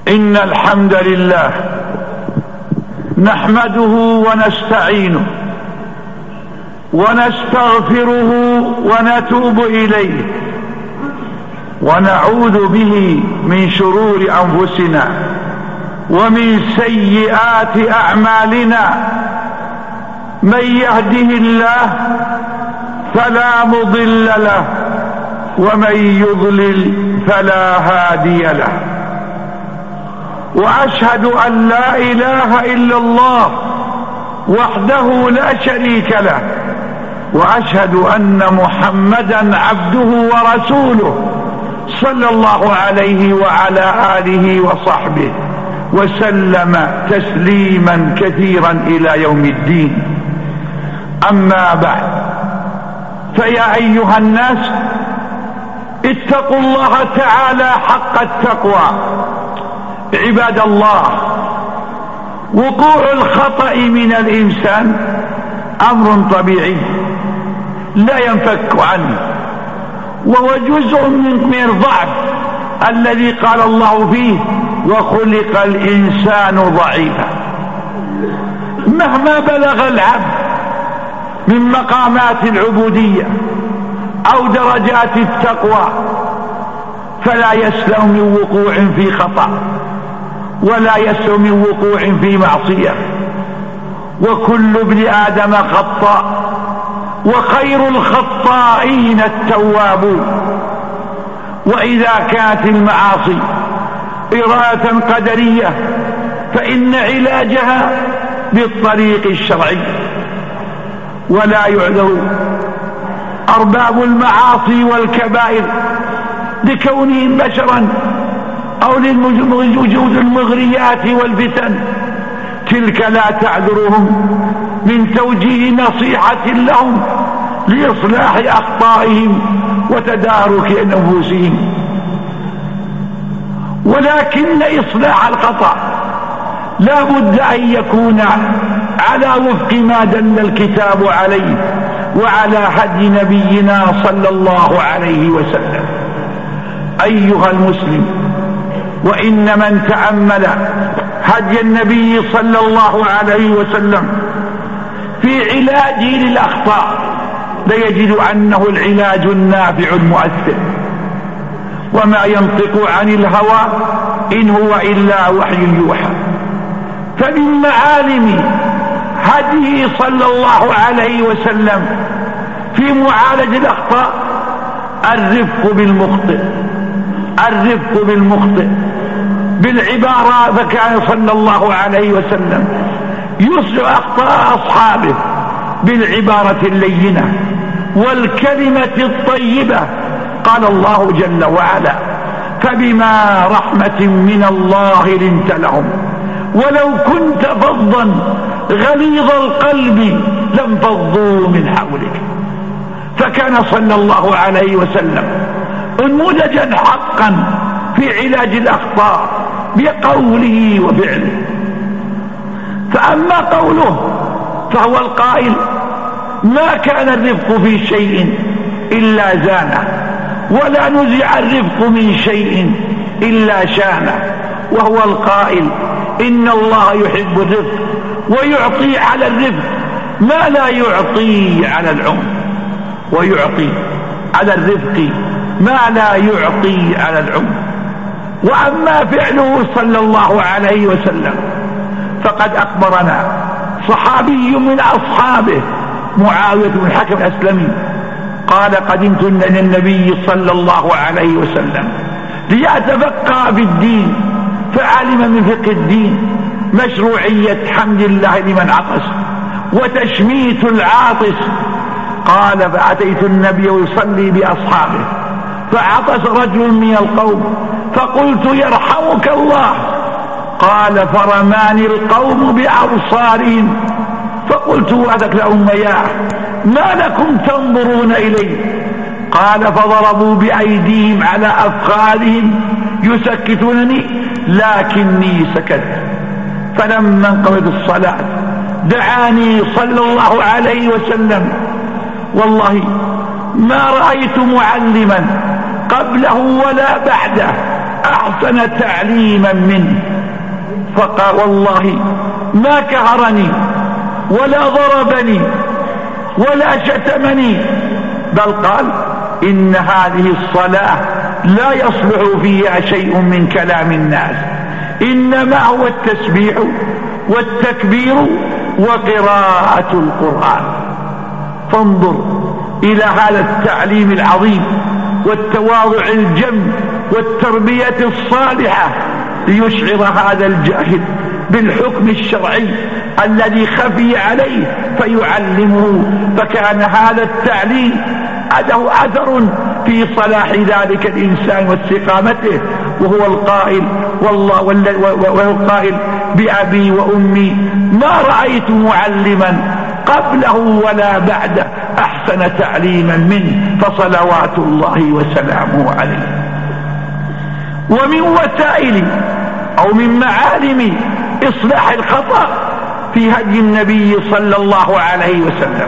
إن الحمد لله نحمده ونستعينه ونستغفره ونتوب إليه ونعوذ به من شرور أنفسنا ومن سيئات أعمالنا. من يهده الله فلا مضل له ومن يضلل فلا هادي له. وأشهد أن لا إله إلا الله وحده لا شريك له، وأشهد أن محمدا عبده ورسوله صلى الله عليه وعلى آله وصحبه وسلم تسليما كثيرا إلى يوم الدين. أما بعد، فيا أيها الناس اتقوا الله تعالى حق التقوى. عباد الله، وقوع الخطأ من الإنسان أمر طبيعي لا ينفك عنه، وهو جزء من الضعف الذي قال الله فيه: وخلق الإنسان ضعيفا. مهما بلغ العبد من مقامات العبودية أو درجات التقوى فلا يسلم من وقوع في خطأ ولا يسلم من وقوع في معصية. وكل ابن آدم خطاء، وخير الخطائين التوابون. وإذا كانت المعاصي إرادة قدرية فإن علاجها بالطريق الشرعي، ولا يعذر أرباب المعاصي والكبائر لكونهم بشرا أو للوجود المغريات والفتن. تلك لا تعذرهم من توجيه نصيحة لهم لإصلاح أخطائهم وتدارك أنفسهم. ولكن إصلاح الخطأ لا بد أن يكون على وفق ما دل الكتاب عليه وعلى هدي نبينا صلى الله عليه وسلم. أيها المسلم، وإن من تأمل هدي النبي صلى الله عليه وسلم في علاجه للأخطاء ليجد أنه العلاج النافع المؤثر. وما ينطق عن الهوى إن هو إلا وحي يوحى. فمن معالم هديه صلى الله عليه وسلم في معالجة الأخطاء الرفق بالمخطئ. الرفق بالمخطئ بالعبارة. فكان صلى الله عليه وسلم يصلح أخطاء أصحابه بالعبارة اللينة والكلمة الطيبة. قال الله جل وعلا: فبما رحمة من الله لنت لهم ولو كنت فظا غليظ القلب لانفضوا من حولك. فكان صلى الله عليه وسلم انموذجا حقا في علاج الأخطاء بقوله وفعله. فأما قوله فهو القائل: ما كان الرفق في شيء إلا زانه، ولا نزع الرفق من شيء إلا شانه. وهو القائل: إن الله يحب الرفق ويعطي على الرفق ما لا يعطي على العنف، ويعطي على الرفق ما لا يعطي على العنف. وأما فعله صلى الله عليه وسلم فقد أخبرنا صحابي من أصحابه معاوية بن الحكم الأسلمي قال: قدمت إلى النبي صلى الله عليه وسلم ليتفقه في الدين، فعلم من فقه الدين مشروعية حمد الله لمن عطس وتشميت العاطس. قال: فأتيت النبي يصلي بأصحابه فعطس رجل من القوم فقلت: يرحمك الله. قال: فرماني القوم بأبصارهم فقلت: وأذك لأمياه ما لكم تنظرون إلي؟ قال: فضربوا بأيديهم على أفخاذهم يسكتونني لكني سكت. فلما انقضت الصلاة دعاني صلى الله عليه وسلم. والله ما رأيت معلما قبله ولا بعده أحسن تعليما منه. فقال والله ما كهرني ولا ضربني ولا شتمني، بل قال إن هذه الصلاة لا يصلح فيها شيء من كلام الناس، إنما هو التسبيح والتكبير وقراءة القرآن. فانظر إلى هذا التعليم العظيم والتواضع الجم والتربية الصالحة ليشعر هذا الجاهل بالحكم الشرعي الذي خفي عليه فيعلمه. فكان هذا التعليم له أثر في صلاح ذلك الإنسان واستقامته، وهو القائل والله وهو القائل بأبي وأمي ما رأيت معلما قبله ولا بعده أحسن تعليما منه، فصلوات الله وسلامه عليه. ومن وسائل أو من معالم إصلاح الخطأ في هدي النبي صلى الله عليه وسلم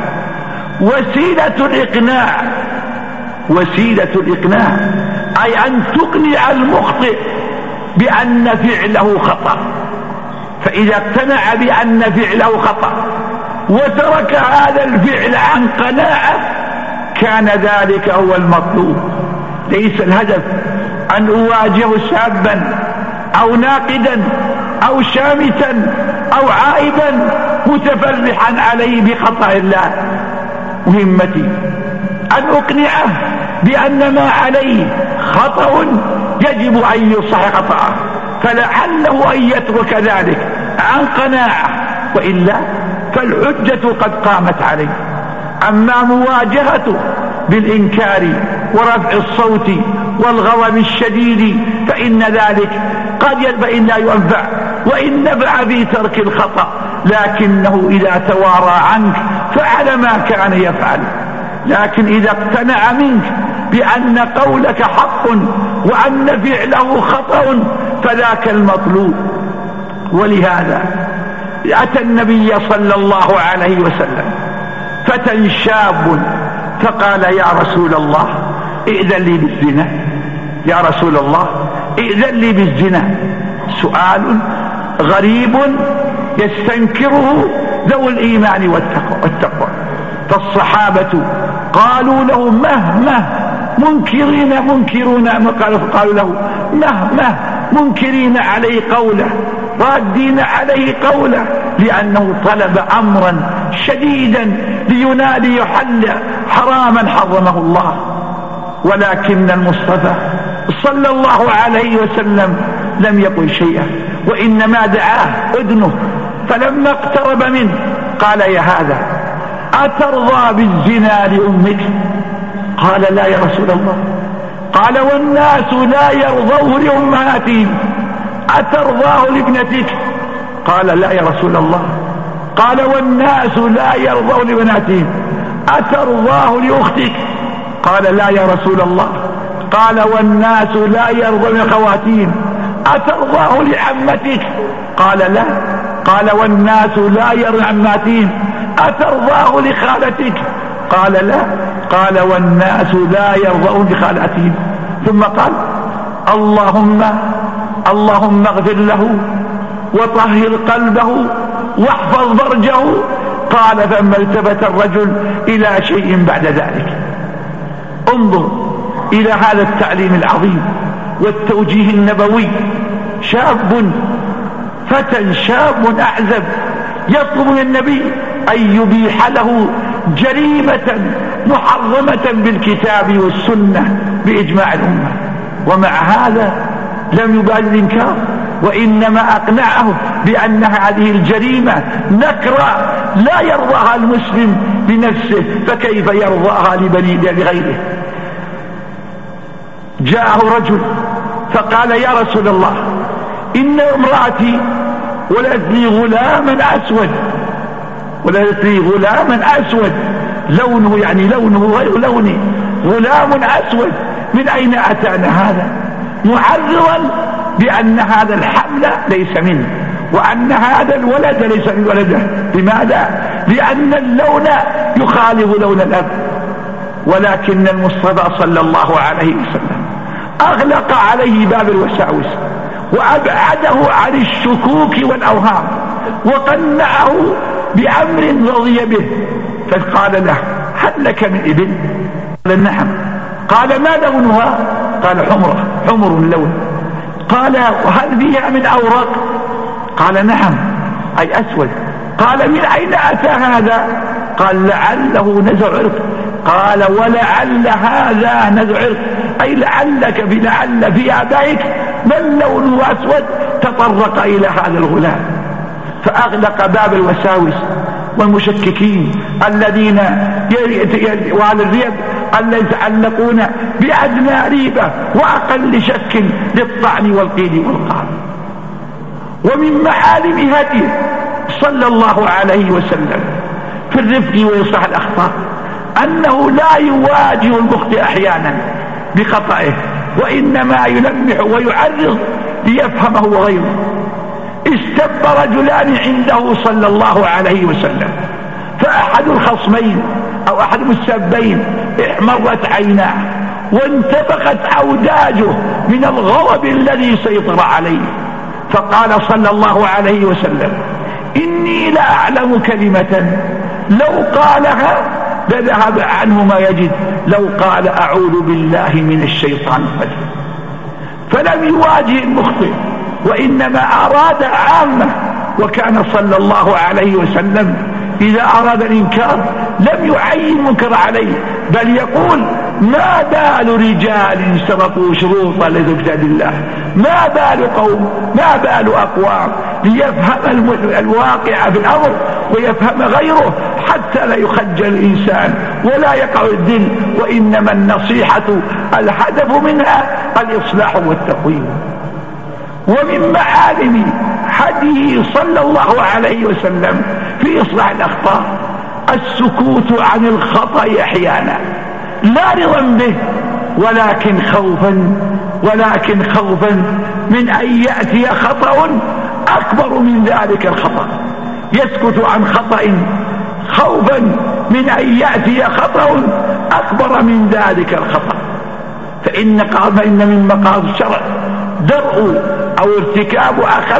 وسيلة الإقناع، أي أن تقنع المخطئ بأن فعله خطأ. فإذا اقتنع بأن فعله خطأ وترك هذا الفعل عن قناعة كان ذلك هو المطلوب. ليس الهدف أن أواجه شابا أو ناقدا أو شامتا أو عائبا متفرحا عليه بخطأ الله. مهمتي أن أقنعه بأن ما عليه خطأ يجب أن يصحح خطأه، فلعله أن يترك ذلك عن قناعة، وإلا فالحجة قد قامت عليه. أما مواجهته بالإنكار ورفع الصوت والغضب الشديد فإن ذلك فإن لا ينفع، وإن نفع في ترك الخطأ، لكنه إذا توارى عنك فعل ما كان يفعل. لكن إذا اقتنع منك بأن قولك حق وأن فعله خطأ فذاك المطلوب. ولهذا أتى النبي صلى الله عليه وسلم فتى شاب فقال يا رسول الله ائذن لي بالزنا، يا رسول الله ائذن لي بالزنا. سؤال غريب يستنكره ذو الإيمان والتقوى. فالصحابة قالوا له مهما قالوا له مهما منكرين عليه قوله رادين عليه قوله، لأنه طلب أمرا شديدا ليحل حراما حرمه الله. ولكن المصطفى صلى الله عليه وسلم لم يقل شيئا، وإنما دعاه أذنه. فلما اقترب منه قال يا هذا أترضى بالزنا لأمك؟ قال لا يا رسول الله. قال والناس لا يرضوه لأمهاتهم، أترضاه لابنتك؟ قال لا يا رسول الله. قال والناس لا يرضوا لبناتهم، أترضاه لأختك؟ قال لا يا رسول الله. قال والناس لا يرضون لخواتهم، أترضاه لعمتك؟ قال لا. قال والناس لا يرضون عماتهم، أترضاه لخالتك؟ قال لا. قال والناس لا يرضون لخالتهم. ثم قال اللهم اغفر له وطهر قلبه واحفظ فرجه. قال فما التفت الرجل إلى شيء بعد ذلك. انظر إلى هذا التعليم العظيم والتوجيه النبوي. فتى شاب أعزب يطلب من النبي أن يبيح له جريمة محرمة بالكتاب والسنة بإجماع الأمة، ومع هذا لم يبالي الإنكار، وإنما أقنعه بأن هذه الجريمة نكرة لا يرضاها المسلم لنفسه، فكيف يرضاها لغيره. جاءه رجل فقال يا رسول الله إن امرأتي ولدت لي غلاما أسود لونه غير لوني، غلام أسود، من أين أتانا هذا؟ معرضا بأن هذا الحمل ليس منه، وأن هذا الولد ليس من ولده. لماذا؟ لأن اللون يخالف لون الأب. ولكن المصطفى صلى الله عليه وسلم أغلق عليه باب الوساوس وأبعده عن الشكوك والأوهام وقنعه بأمر رضي به. فقال له: هل لك من إبل؟ قال: نعم. قال: ما لونها؟ قال: حمر اللون. قال: وهل فيها من أوراق؟ قال: نعم، أي أسود. قال: من أين أتى هذا؟ قال: لعله نزع عرق. قال: ولعل هذا نزع عرق، أي لعلك لعل في آبائك من لونه أسود تطرق إلى هذا الغلام. فأغلق باب الوساوس والمشككين الذين وعلى الريب الذين يتعلقون بأدنى ريبة وأقل شك للطعن والقيل والقال. ومن معالم هديه صلى الله عليه وسلم في الرفق وإصلاح الأخطاء أنه لا يواجه المخطئ أحيانا بخطئه، وإنما يلمح ويعرض ليفهمه غيره. استب رجلان عنده صلى الله عليه وسلم، فأحد الخصمين أو أحد السبين احمرت عيناه وانتفخت أوداجه من الغضب الذي سيطر عليه، فقال صلى الله عليه وسلم: إني لأعلم كلمة لو قالها لذهب عنه ما يجد، لو قال أعوذ بالله من الشيطان الرجيم. فلم يواجه المخطئ، وإنما أراد عامة. وكان صلى الله عليه وسلم إذا أراد الإنكار لم يعين منكر عليه، بل يقول: ما بال رجال اشترطوا شروطا لزوجة الله، ما بال قوم، ما بال أقوام، ليفهم الواقع في الأمر ويفهم غيره حتى لا يخجل الإنسان ولا يقع الذل، وإنما النصيحة الهدف منها الإصلاح والتقويم. ومن معالم هديه صلى الله عليه وسلم في إصلاح الأخطاء السكوت عن الخطأ أحيانا، لا رضا به ولكن خوفا من أن يأتي خطأ أكبر من ذلك الخطأ. يسكت عن خطأ خوفا من أن يأتي خطأ أكبر من ذلك الخطأ. فإن من مقاصد الشرع درء أو ارتكاب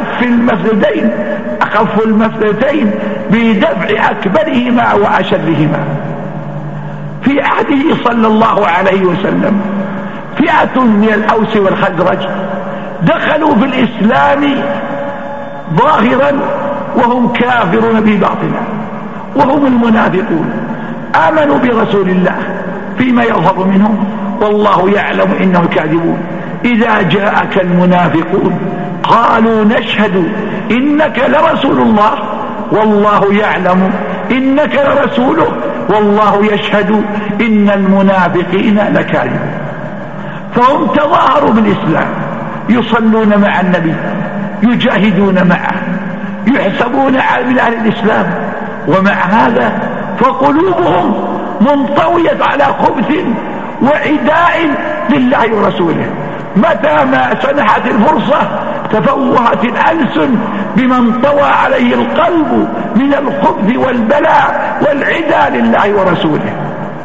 أخف المفسدتين بدفع أكبرهما وأشدهما. في عهده صلى الله عليه وسلم فئة من الأوس والخزرج دخلوا في الإسلام ظاهرا وهم كافرون بباطنا، وهم المنافقون. آمنوا برسول الله فيما يظهر منهم والله يعلم إنهم كاذبون. إذا جاءك المنافقون قالوا نشهد إنك لرسول الله والله يعلم إنك لرسوله والله يشهد إن المنافقين لكاذبون. فهم تظاهروا بالإسلام، يصلون مع النبي، يجاهدون معه، يحسبون من أهل الإسلام، ومع هذا فقلوبهم منطوية على خبث وعداء لله ورسوله. متى ما سنحت الفرصة تفوهت الألسن بمن طوى عليه القلب من الخبث والبلاء والعداء لله ورسوله.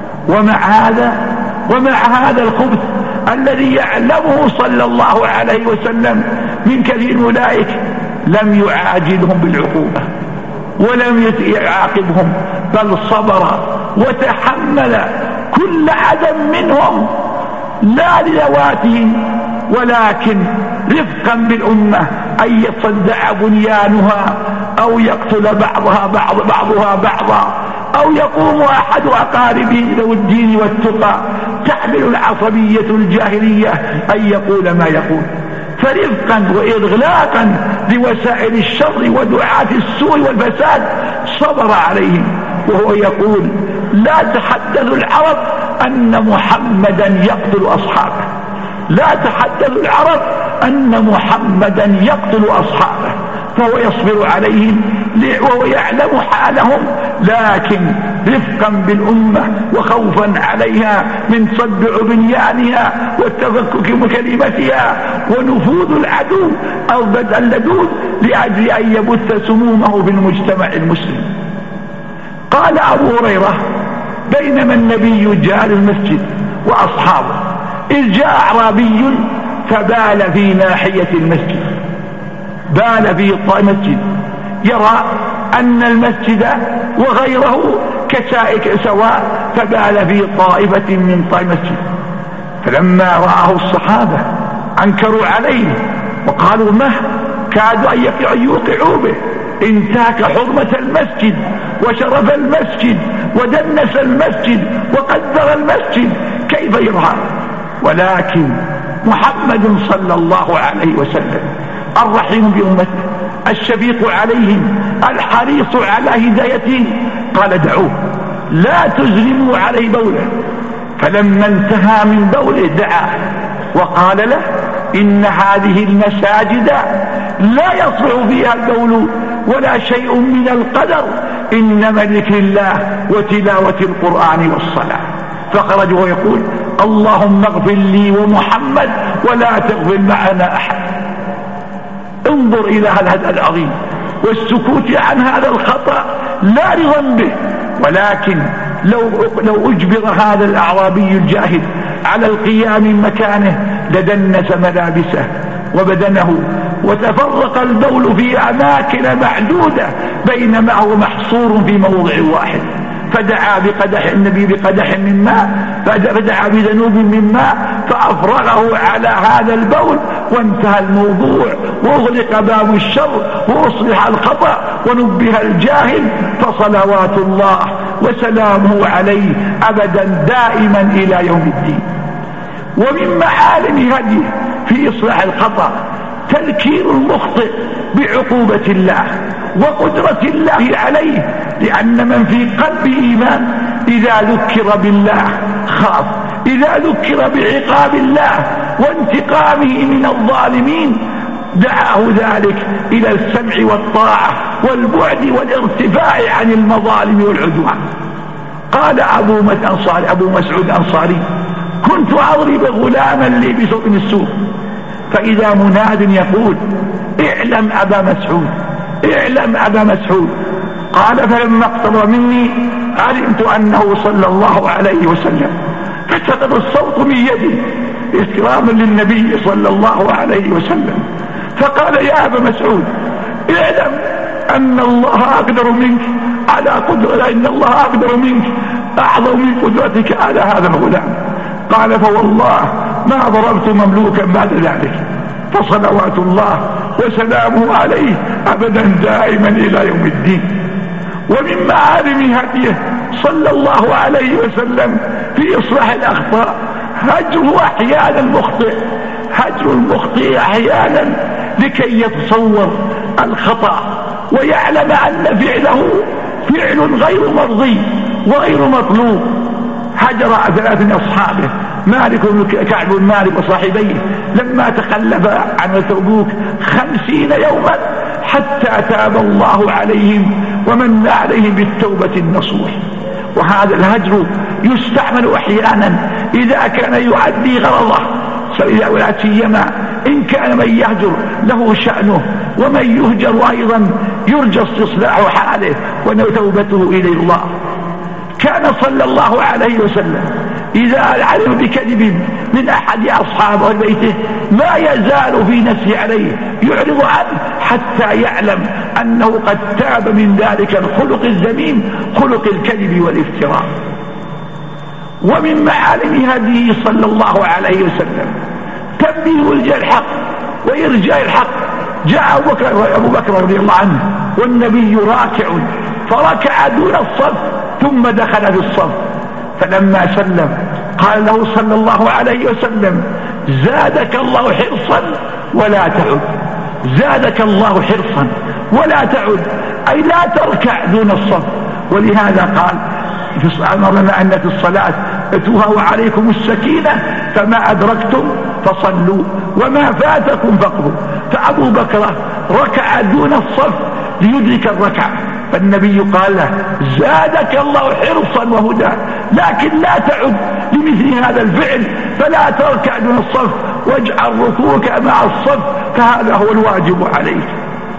ومع هذا الخبث الذي يعلمه صلى الله عليه وسلم من كثير أولئك لم يعاجلهم بالعقوبة ولم يعاقبهم، بل صبر وتحمل كل عدم منهم لا لذواتهم ولكن رفقا بالأمة أن يصدع بنيانها أو يقتل بعضها بعضا أو يقوم أحد أقاربه ذو الدين والتقى تحمل العصبية الجاهلية أن يقول ما يقول. فرفقا وإغلاقا لوسائل الشر ودعاة السوء والفساد صبر عليهم، وهو يقول: لا تحدث العرب أن محمدا يقتل أصحابه، لا تحدث العرب أن محمدا يقتل أصحابه. فهو يصبر عليهم وهو يعلم حالهم، لكن رفقا بالأمة وخوفا عليها من تصدع بنيانها والتفكك بكلمتها ونفوذ العدو أو بدء اللدود لأجل أن يبث سمومه في المجتمع المسلم. قال أبو هريرة: بينما النبي جار المسجد وأصحابه إذ جاء أعرابي فبال في ناحية المسجد، بال في المسجد يرى أن المسجد وغيره كسائك سواء، فبال في طائفة من طائفة المسجد. فلما رآه الصحابة أنكروا عليه وقالوا ما كادوا أن يوقعوا به، انتهك حرمة المسجد وشرف المسجد ودنس المسجد وقدر المسجد، كيف يرهب؟ ولكن محمد صلى الله عليه وسلم الرحيم بأمته الشفيق عليهم الحريص على هدايتهم قال دعوه لا تزلموا عليه بوله. فلما انتهى من بوله دعا وقال له إن هذه المساجد لا يصلح فيها البول ولا شيء من القدر، إنما ذكر الله وتلاوة القرآن والصلاة. فخرج ويقول اللهم اغفر لي ومحمد ولا تغفر معنا أحد. انظر إلى هذا العظيم والسكوت عن هذا الخطأ لا رضا به. ولكن لو أجبر هذا الأعرابي الجاهل على القيام من مكانه لدنس ملابسه وبدنه وتفرق البول في أماكن معدودة بينما هو محصور في موضع واحد. فدعا بقدح النبي بقدح من ماء، فدعا بذنوب من ماء فأفرغه على هذا البول وانتهى الموضوع وأغلق باب الشر وأصلح الخطأ ونبه الجاهل. فصلوات الله وسلامه عليه أبدا دائما إلى يوم الدين. ومن معالم هديه في إصلاح الخطأ تذكير المخطئ بعقوبة الله وقدرة الله عليه، لأن من في قلبه إيمان إذا ذكر بالله خاف، إذا ذكر بعقاب الله وانتقامه من الظالمين دعاه ذلك إلى السمع والطاعة والبعد والارتفاع عن المظالم والعدوان. قال أبو مسعود الأنصاري كنت أضرب غلاما لي بسوق السوق فإذا مناد يقول اعلم أبا مسعود اعلم أبا مسعود. قال فلما اقترب مني علمت أنه صلى الله عليه وسلم فسقط الصوت من يدي اكراما للنبي صلى الله عليه وسلم. فقال يا أبا مسعود اعلم أن الله أقدر منك على قدرة، إن الله أقدر منك أعظم من قدرتك على هذا الغلام. قال فوالله ما ضربت مملوكا بعد ذلك. فصلوات الله وسلامه عليه أبدا دائما إلى يوم الدين. ومن معالم هديه صلى الله عليه وسلم في إصلاح الأخطاء هجره أحيانا المخطئ، هجر المخطئ أحيانا لكي يتصور الخطأ ويعلم أن فعله فعل غير مرضي وغير مطلوب. هجر 3 من أصحابه مالك بن كعب بن مالك وصاحبيه لما تخلف عن تبوك 50 يوما حتى تاب الله عليهم ومن عليهم بالتوبة النصوح. وهذا الهجر يستعمل أحيانا إذا كان يؤدي غرضه، ولا سيما إن كان من يهجر له شأنه ومن يهجر أيضا يرجى استصلاح حاله وتوبته إلى الله. كان صلى الله عليه وسلم إذا علم بكذب من أحد أصحابه بيته ما يزال في نفسه عليه يعرض عنه حتى يعلم أنه قد تاب من ذلك الخلق الذميم خلق الكذب والافتراء. ومن معالم هديه صلى الله عليه وسلم تنبيه الحق وإرجاء الحق. جاء أبو بكر رضي الله عنه والنبي راكع فركع دون الصف ثم دخل في الصف، فلما سلم قال له صلى الله عليه وسلم زادك الله حرصا ولا تعد، زادك الله حرصا ولا تعد، أي لا تركع دون الصف. ولهذا قال أمرنا أن في الصلاة اتوها وعليكم السكينة فما أدركتم فصلوا وما فاتكم فاقضوا. فأبو بكر ركع دون الصف ليدرك الركعة، فالنبي قال له زادك الله حرصا وهدى، لكن لا تعد لمثل هذا الفعل، فلا تركع دون الصف واجعل ركوعك مع الصف، فهذا هو الواجب عليك.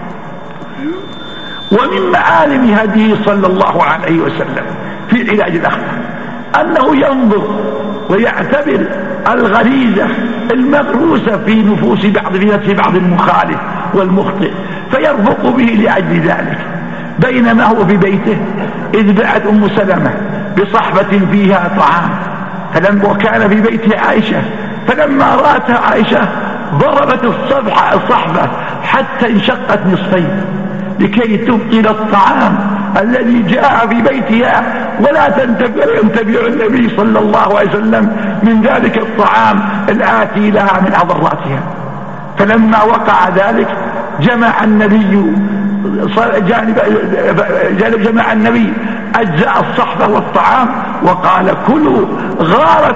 ومن معالم هديه صلى الله عليه وسلم في علاج الأخطاء أنه ينظر ويعتبر الغريزة المغروسة في نفوس بعض المخالف والمخطئ، فيرفق به لأجل ذلك. بينما هو في بيته إذ بعت أم سلمة بصحبة فيها طعام، وكان في بيت عائشة، فلما رأتها عائشة ضربت الصحبة حتى انشقت نصفين لكي تبطل الطعام الذي جاء في بيتها، ولا ينتبع النبي صلى الله عليه وسلم من ذلك الطعام الآتي لها من أضراتها. فلما وقع ذلك جمع النبي أجزاء الصحبة والطعام وقال: كلوا غارت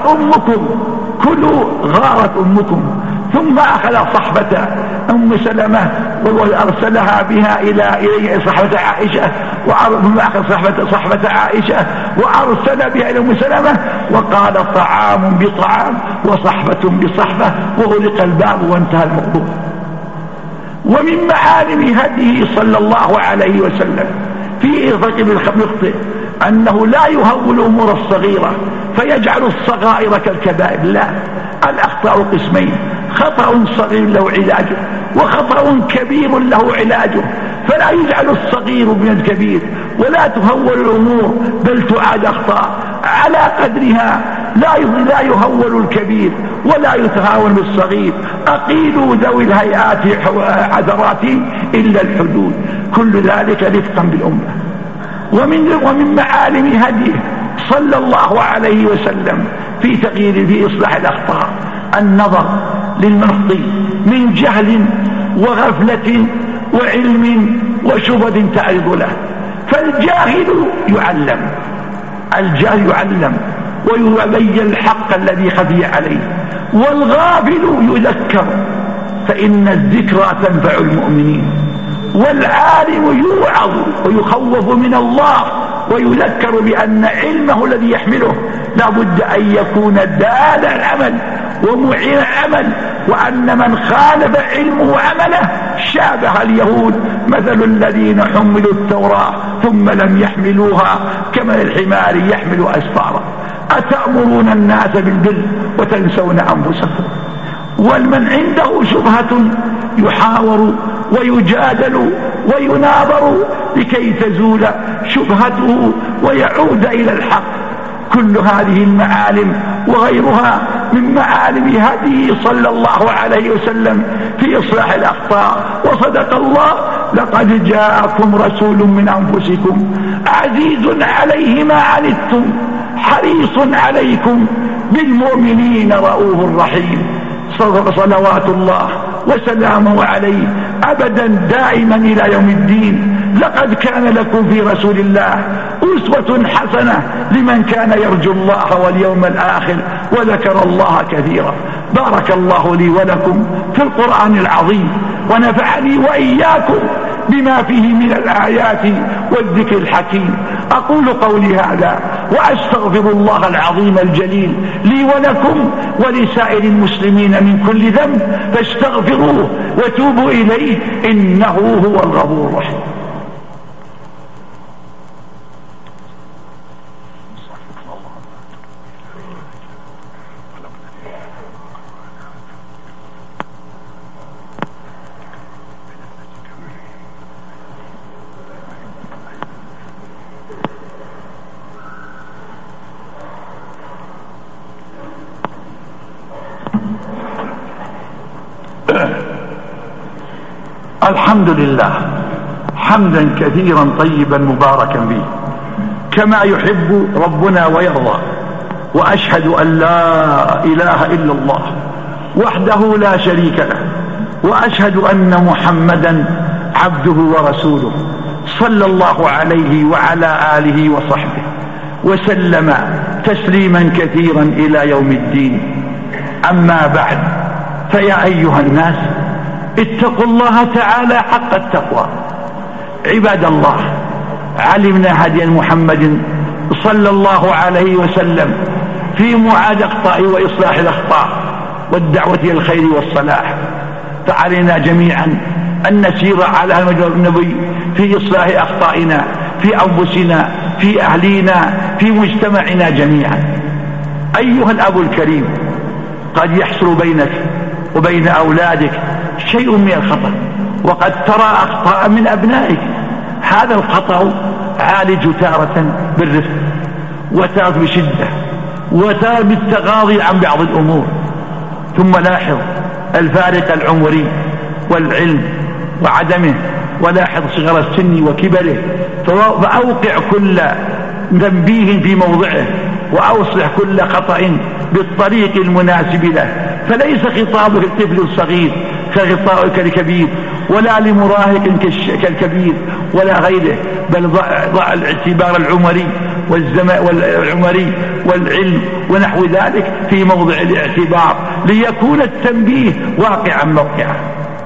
أمكم. ثم أخذ صحبة أم سلمة وأرسلها بها إلى صحبة عائشة، ثم أخذ صحبة عائشة وأرسل بها إلى أم سلمة وقال: طعام بطعام وصحبة بصحبة، وغلق الباب وانتهى الموضوع. ومن معالم هديه صلى الله عليه وسلم في إرفاق بالمخطئ أنه لا يهول الأمور الصغيرة فيجعل الصغائر كالكبائر، لا، الأخطاء قسمين: خطأ صغير له علاجه وخطأ كبير له علاجه، فلا يجعل الصغير من الكبير ولا تهول الأمور بل تعاد أخطاء على قدرها، لا يهول الكبير ولا يتهاون بالصغير. أقيلوا ذوي الهيئات عذرات إلا الحدود، كل ذلك رفقا بالأمة. ومن معالم هديه صلى الله عليه وسلم في إصلاح الأخطاء النظر للمخطئ من جهل وغفلة وعلم وشبهة تعرض له، فالجاهل يعلم ويبين الحق الذي خفي عليه، والغافل يذكر، فإن الذكرى تنفع المؤمنين. والعالم يوعظ ويخوف من الله ويذكر بأن علمه الذي يحمله لا بد أن يكون دال العمل ومعين العمل، وأن من خالف علمه عمله شابه اليهود: مثل الذين حملوا التوراة ثم لم يحملوها كمثل الحمار يحمل أسفارا أتأمرون الناس بالبر وتنسون أنفسكم. والمن عنده شبهة يحاور ويجادل ويناظر لكي تزول شبهته ويعود إلى الحق. كل هذه المعالم وغيرها من معالم هديه صلى الله عليه وسلم في إصلاح الأخطاء. وصدق الله: لقد جاءكم رسول من أنفسكم عزيز عليه ما عنتم حريص عليكم بالمؤمنين رؤوف رحيم. صلوات الله وسلامه عليه أبدا دائما إلى يوم الدين. لقد كان لكم في رسول الله أسوة حسنة لمن كان يرجو الله واليوم الآخر وذكر الله كثيرا. بارك الله لي ولكم في القرآن العظيم، ونفعني وإياكم بما فيه من الآيات والذكر الحكيم. أقول قولي هذا وأستغفر الله العظيم الجليل لي ولكم ولسائر المسلمين من كل ذنب، فاستغفروه وتوبوا إليه إنه هو الغفور الرحيم. الحمد لله حمدا كثيرا طيبا مباركا فيه كما يحب ربنا ويرضى. وأشهد أن لا إله إلا الله وحده لا شريك له، وأشهد أن محمدا عبده ورسوله صلى الله عليه وعلى آله وصحبه وسلم تسليما كثيرا إلى يوم الدين. أما بعد، فيا أيها الناس اتقوا الله تعالى حق التقوى. عباد الله، علمنا هدي محمد صلى الله عليه وسلم في معاد أخطاء وإصلاح الأخطاء والدعوة إلى الخير والصلاح، فعلينا جميعا أن نسير على مجرى النبي في إصلاح أخطائنا في أنفسنا في أهلينا في مجتمعنا جميعا. أيها الأب الكريم، قد يحصل بينك وبين أولادك شيء من الخطأ، وقد ترى أخطاء من أبنائك. هذا الخطأ عالج تارة بالرفق، وتارة بشدة، وتارة بالتغاضي عن بعض الأمور. ثم لاحظ الفارق العمري والعلم وعدمه، ولاحظ صغر السن وكبره، فأوقع كل تنبيه في موضعه، وأصلح كل خطأ بالطريق المناسب له. فليس خطابك الطفل الصغير كخطابك الكبير، ولا لمراهق كالكبير ولا غيره، بل ضع الاعتبار العمري والعمري والعلم ونحو ذلك في موضع الاعتبار، ليكون التنبيه واقعا موقعا.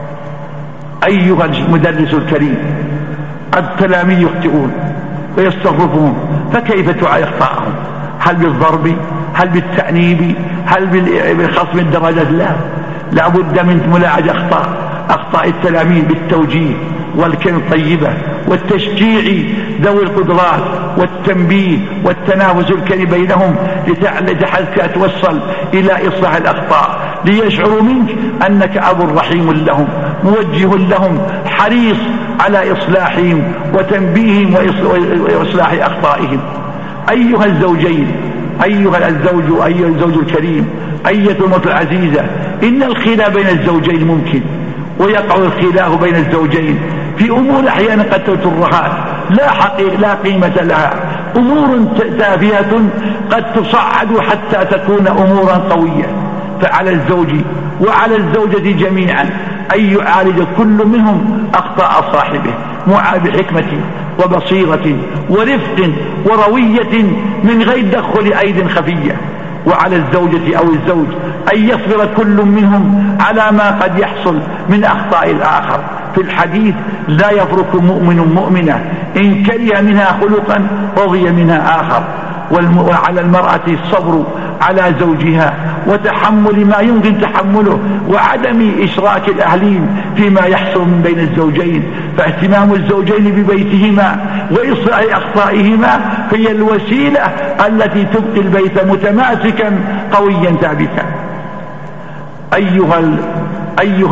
أيها المدرس الكريم، التلاميذ يخطئون ويستظرفون، فكيف تعالج أخطاءهم؟ هل بالضرب؟ هل بالتأنيب؟ هل بالخصم الدرجات؟ لا بد من ملاحظة أخطاء التلاميذ بالتوجيه والكلمة الطيبة والتشجيع ذوي القدرات والتنبيه والتنافس الكريم بينهم، حتى توصل إلى إصلاح الأخطاء، ليشعروا منك أنك أب رحيم لهم، موجه لهم، حريص على إصلاحهم وتنبيههم وإصلاح أخطائهم. أيها الزوجين، أيها الزوج الكريم، أيتها المرأة العزيزة، إن الخلاف بين الزوجين ممكن، ويقع الخلاف بين الزوجين في أمور أحيانا قد تترهات لا قيمة لها، أمور تافهة قد تصعد حتى تكون أمورا قوية. فعلى الزوج وعلى الزوجة جميعا أن يعالج كل منهم أخطاء صاحبه بحكمة وبصيرة ورفق وروية من غير دخل أيد خفية. وعلى الزوجة أو الزوج أن يصبر كل منهم على ما قد يحصل من أخطاء الآخر. في الحديث: لا يفرق مؤمن مؤمنة إن كره منها خلقا رضي منها آخر. وعلى المرأة الصبر على زوجها وتحمل ما يمكن تحمله، وعدم إشراك الأهلين فيما يحصل من بين الزوجين. فاهتمام الزوجين ببيتهما وإصلاح أخطائهما هي الوسيلة التي تبقي البيت متماسكا قويا ثابتا. أيها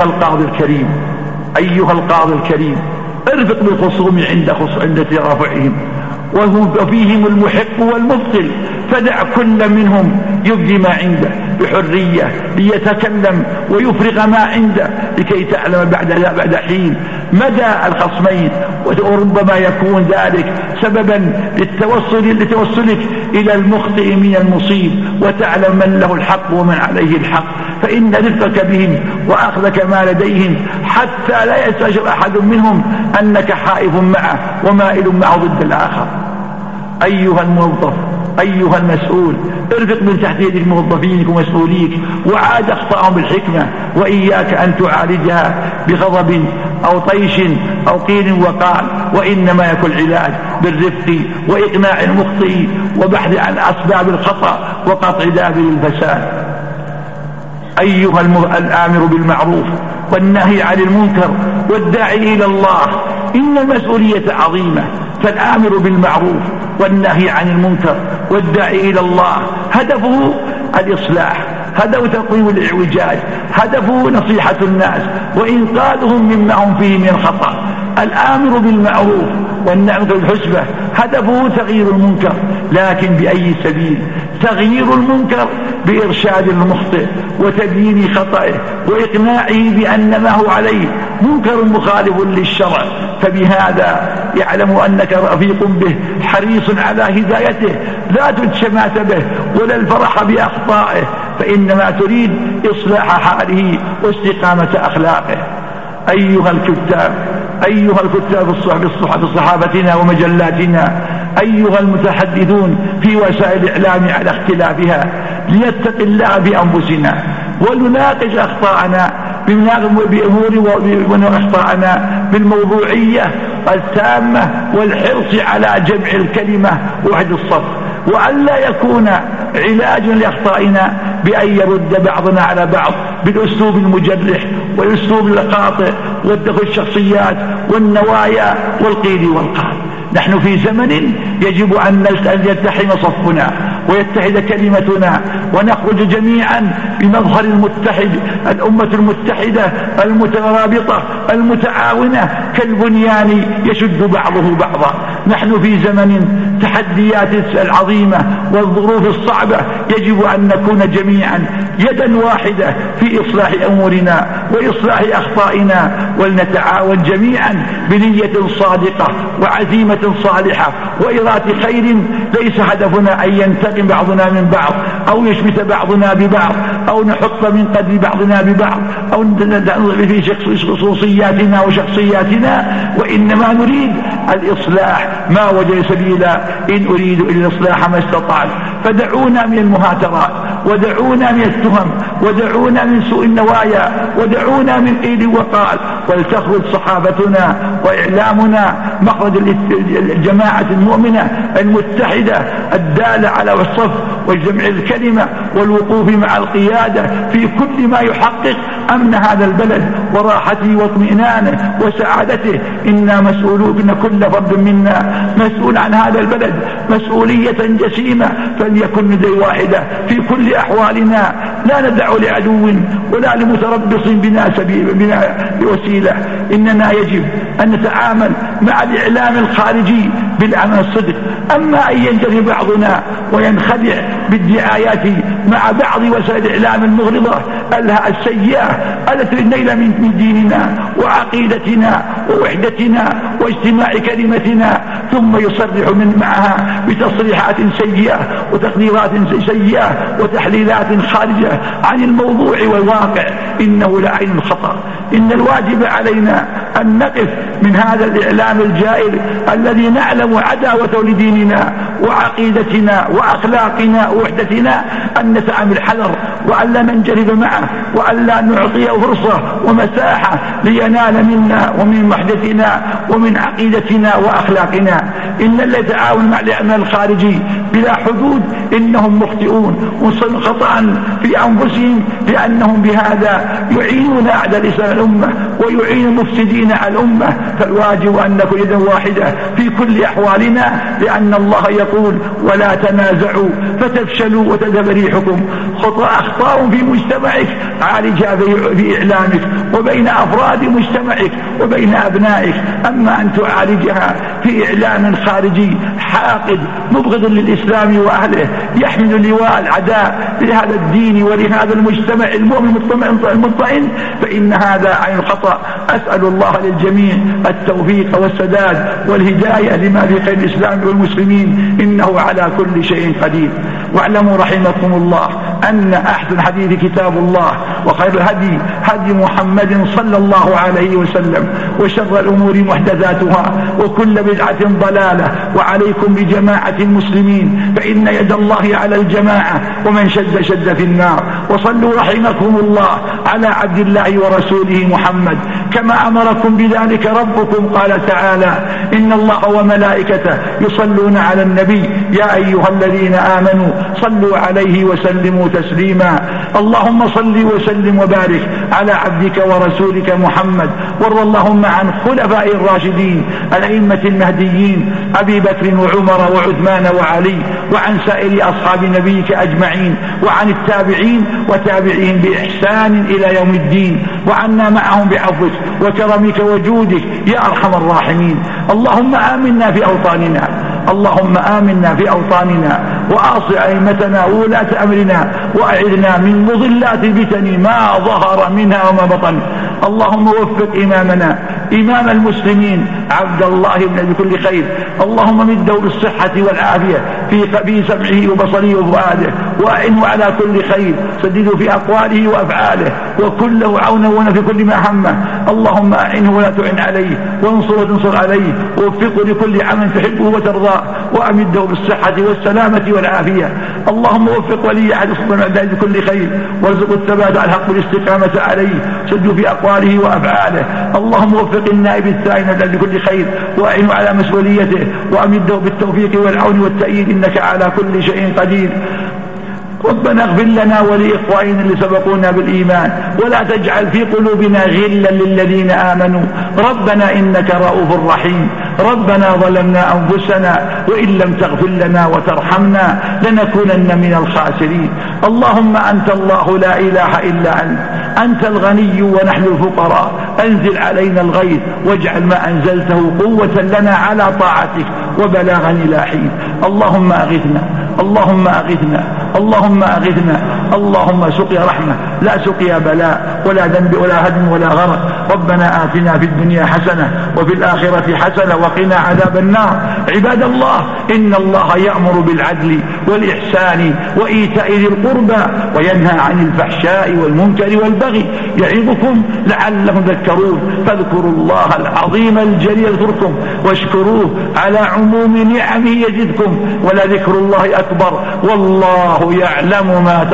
القاضي الكريم، ارفق بالخصوم عند ترافعهم، وفيهم المحق والمبطل، فدع كل منهم يبدي ما عنده بحرية ليتكلم ويفرغ ما عنده، لكي تعلم بعد حين مدى الخصمين، وربما يكون ذلك سببا لتوصلك إلى المخطئ من المصيب، وتعلم من له الحق ومن عليه الحق. فإن رفقك بهم وأخذك ما لديهم حتى لا يستشعر أحد منهم أنك حائف معه ومائل معه ضد الآخر. أيها الموظف، أيها المسؤول، ارفق من تحت يدك موظفينك ومسؤوليك، وعاد أخطاءهم بالحكمة، وإياك أن تعالجها بغضب أو طيش أو قيل وقال، وإنما يكون العلاج بالرفق وإقناع المخطئ وبحث عن أسباب الخطأ وقطع دابر الفساد. أيها الآمر بالمعروف والنهي عن المنكر والداعي إلى الله، إن المسؤولية عظيمة. فالآمر بالمعروف والنهي عن المنكر والداعي إلى الله هدفه الإصلاح، هدفه تقويم الإعوجاج، هدفه نصيحة الناس وإنقاذهم مما هم فيه من الخطأ. الآمر بالمعروف والنهي عن الحسبة هدفه تغيير المنكر، لكن بأي سبيل؟ تغيير المنكر بإرشاد المخطئ وتبيين خطئه وإقناعه بأن ما هو عليه منكر مخالف للشرع، فبهذا يعلم أنك رفيق به حريص على هدايته، لا تتشمات به ولا الفرح بأخطائه، فإنما تريد إصلاح حاله واستقامة أخلاقه. أيها الكتاب في صحافتنا ومجلاتنا، أيها المتحدثون في وسائل الإعلام على اختلافها، ليتق الله بأنفسنا ولناقش أخطاءنا بالموضوعية التامة والحرص على جمع الكلمة وحد الصف، وأن لا يكون علاج لأخطائنا بأن يرد بعضنا على بعض بالأسلوب المجرح والأسلوب القاطع ودخل الشخصيات والنوايا والقيل والقال. نحن في زمن يجب أن يلتحم صفنا ويتحد كلمتنا ونخرج جميعا بمظهر المتحد، الأمة المتحدة المترابطة المتعاونة كالبنيان يشد بعضه بعضا. نحن في زمن تحديات العظيمة والظروف الصعبة، يجب أن نكون جميعا يدا واحدة في إصلاح أمورنا وإصلاح أخطائنا، ولنتعاون جميعا بنية صادقة وعزيمة صالحة وإرادة خير. ليس هدفنا أن ينتقم بعضنا من بعض أو يشمت بعضنا ببعض أو نحط من قدر بعضنا ببعض أو نضع في خصوصياتنا وشخصياتنا، وإنما نريد الإصلاح ما وجد سبيلا، إن أريد إلا الإصلاح ما استطعت. فدعونا من المهاترات، ودعونا من التهم، ودعونا من سوء النوايا، ودعونا من قيل وقال، ولتخرج صحابتنا وإعلامنا مخرج الجماعة المؤمنة المتحدة الدالة على الصف وجمع الكلمة والوقوف مع القيادة في كل ما يحقق أمن هذا البلد وراحته واطمئنانه وسعادته. إنا مسؤولون، إن كل فرد منا مسؤول عن هذا البلد مسؤولية جسيمة، فليكن يدي واحدة في كل أحوالنا، لا ندع لعدو ولا لمتربص بنا بوسيلة. إننا يجب أن نتعامل مع الإعلام الخارجي بالعمل الصدق. أما أن ينجري بعضنا وينخدع بالدعايات مع بعض وسائل الإعلام المغرضة السيئة التي النيل من ديننا وعقيدتنا ووحدتنا واجتماع كلمتنا، ثم يصرح من معها بتصريحات سيئة وتقديرات سيئة وتحليلات خارجة عن الموضوع والواقع، إنه لعين خطر. إن الواجب علينا أن نقف من هذا الإعلام الجائر الذي نعلم عداوته لديننا وعقيدتنا وأخلاقنا ووحدتنا، أن نتعامل حذر وأن لا ننجرف معه وأن لا نعطيه فرصة ومساحة لينال منا ومن وحدتنا ومن عقيدتنا وأخلاقنا. إن الذي يتعاون مع الإعلام الخارجي بلا حدود إنهم مخطئون وصلوا خطأ في أنفسهم، لأنهم بهذا يعينون أعداء الإسلام الأمة ويعين المفسدين على الأمة. فالواجب أن نكون يدا واحدة في كل أحوالنا، لأن الله يقول ولا تنازعوا فتفشلوا وتذهب ريحكم. أخطاء في مجتمعك عالجها في إعلامك وبين أفراد مجتمعك وبين أبنائك. أما أن تعالجها في إعلام خارجي حاقد مبغض للإسلام وأهله يحمل لواء العداء لهذا الدين ولهذا المجتمع المؤمن المطمئن، فإن هذا عين خطأ. أسأل الله للجميع التوفيق والسداد والهداية لما في خير الإسلام والمسلمين، إنه على كل شيء قدير. واعلموا رحمكم الله أن أحسن حديث كتاب الله، وخير الهدي هدي محمد صلى الله عليه وسلم، وشر الأمور محدثاتها، وكل بدعة ضلالة. وعليكم بجماعة المسلمين، فإن يد الله على الجماعة، ومن شد شد في النار. وصلوا رحمكم الله على عبد الله ورسوله محمد كما أمركم بذلك ربكم. قال تعالى إن الله وملائكته يصلون على النبي يا أيها الذين آمنوا صلوا عليه وسلموا تسليما. اللهم صل وسلم وبارك على عبدك ورسولك محمد، وارض اللهم عن خلفاء الراشدين الأئمة المهديين أبي بكر وعمر وعثمان وعلي، وعن سائر أصحاب نبيك أجمعين، وعن التابعين وتابعين بإحسان إلى يوم الدين، وعنا معهم بعفوك وكرمك وجودك يا أرحم الراحمين. اللهم آمنا في أوطاننا، اللهم آمنا في أوطاننا، وأصل أئمتنا وولاة أمرنا، وأعذنا من مضلات الفتن ما ظهر منها وما بطن. اللهم وفق إمامنا إمام المسلمين عبد الله بن بكل خير، اللهم مده بالصحة والعافية في سمعه وبصره وفؤاده، وأعنه على كل خير، سدده في أقواله وأفعاله، وكله عونا في كل ما همه. اللهم أعنه ولا تعن عليه، وانصر وتنصر عليه، ووفقه لكل عمل تحبه وترضاه، وأمده بالصحة والسلامة والعافية. اللهم وفق ولي عهد السلطان بكل خير، وارزق الثبات على الحق والاستقامة عليه، سده في أقواله وأفعاله. اللهم وفق النائب الثاني بكل خير، وأعنه على مسؤوليته، وأمده بالتوفيق والعون والتأييد، إنك على كل شيء قدير. ربنا اغفر لنا ولإخواننا اللي سبقونا بالإيمان، ولا تجعل في قلوبنا غلا للذين آمنوا، ربنا إنك رؤوف رحيم. ربنا ظلمنا أنفسنا وإن لم تغفر لنا وترحمنا لنكونن من الخاسرين. اللهم أنت الله لا إله إلا أنت الغني ونحن الفقراء، أنزل علينا الغيث واجعل ما أنزلته قوة لنا على طاعتك وبلاغا إلى حين. اللهم أغثنا، اللهم أغثنا، اللهم أغثنا، اللهم سقيا رحمة لا سقيا بلاء ولا ذنب ولا هدم ولا غرق. ربنا آتنا في الدنيا حسنة وفي الآخرة حسنة وقنا عذاب النار. عباد الله، إن الله يأمر بالعدل والإحسان وإيتاء ذي القربى وينهى عن الفحشاء والمنكر والبغي يعظكم لعلكم تذكرون. فاذكروا الله العظيم الجليل يذكركم واشكروه على عموم نعمه يزدكم ولذكر الله أكبر والله يعلم ما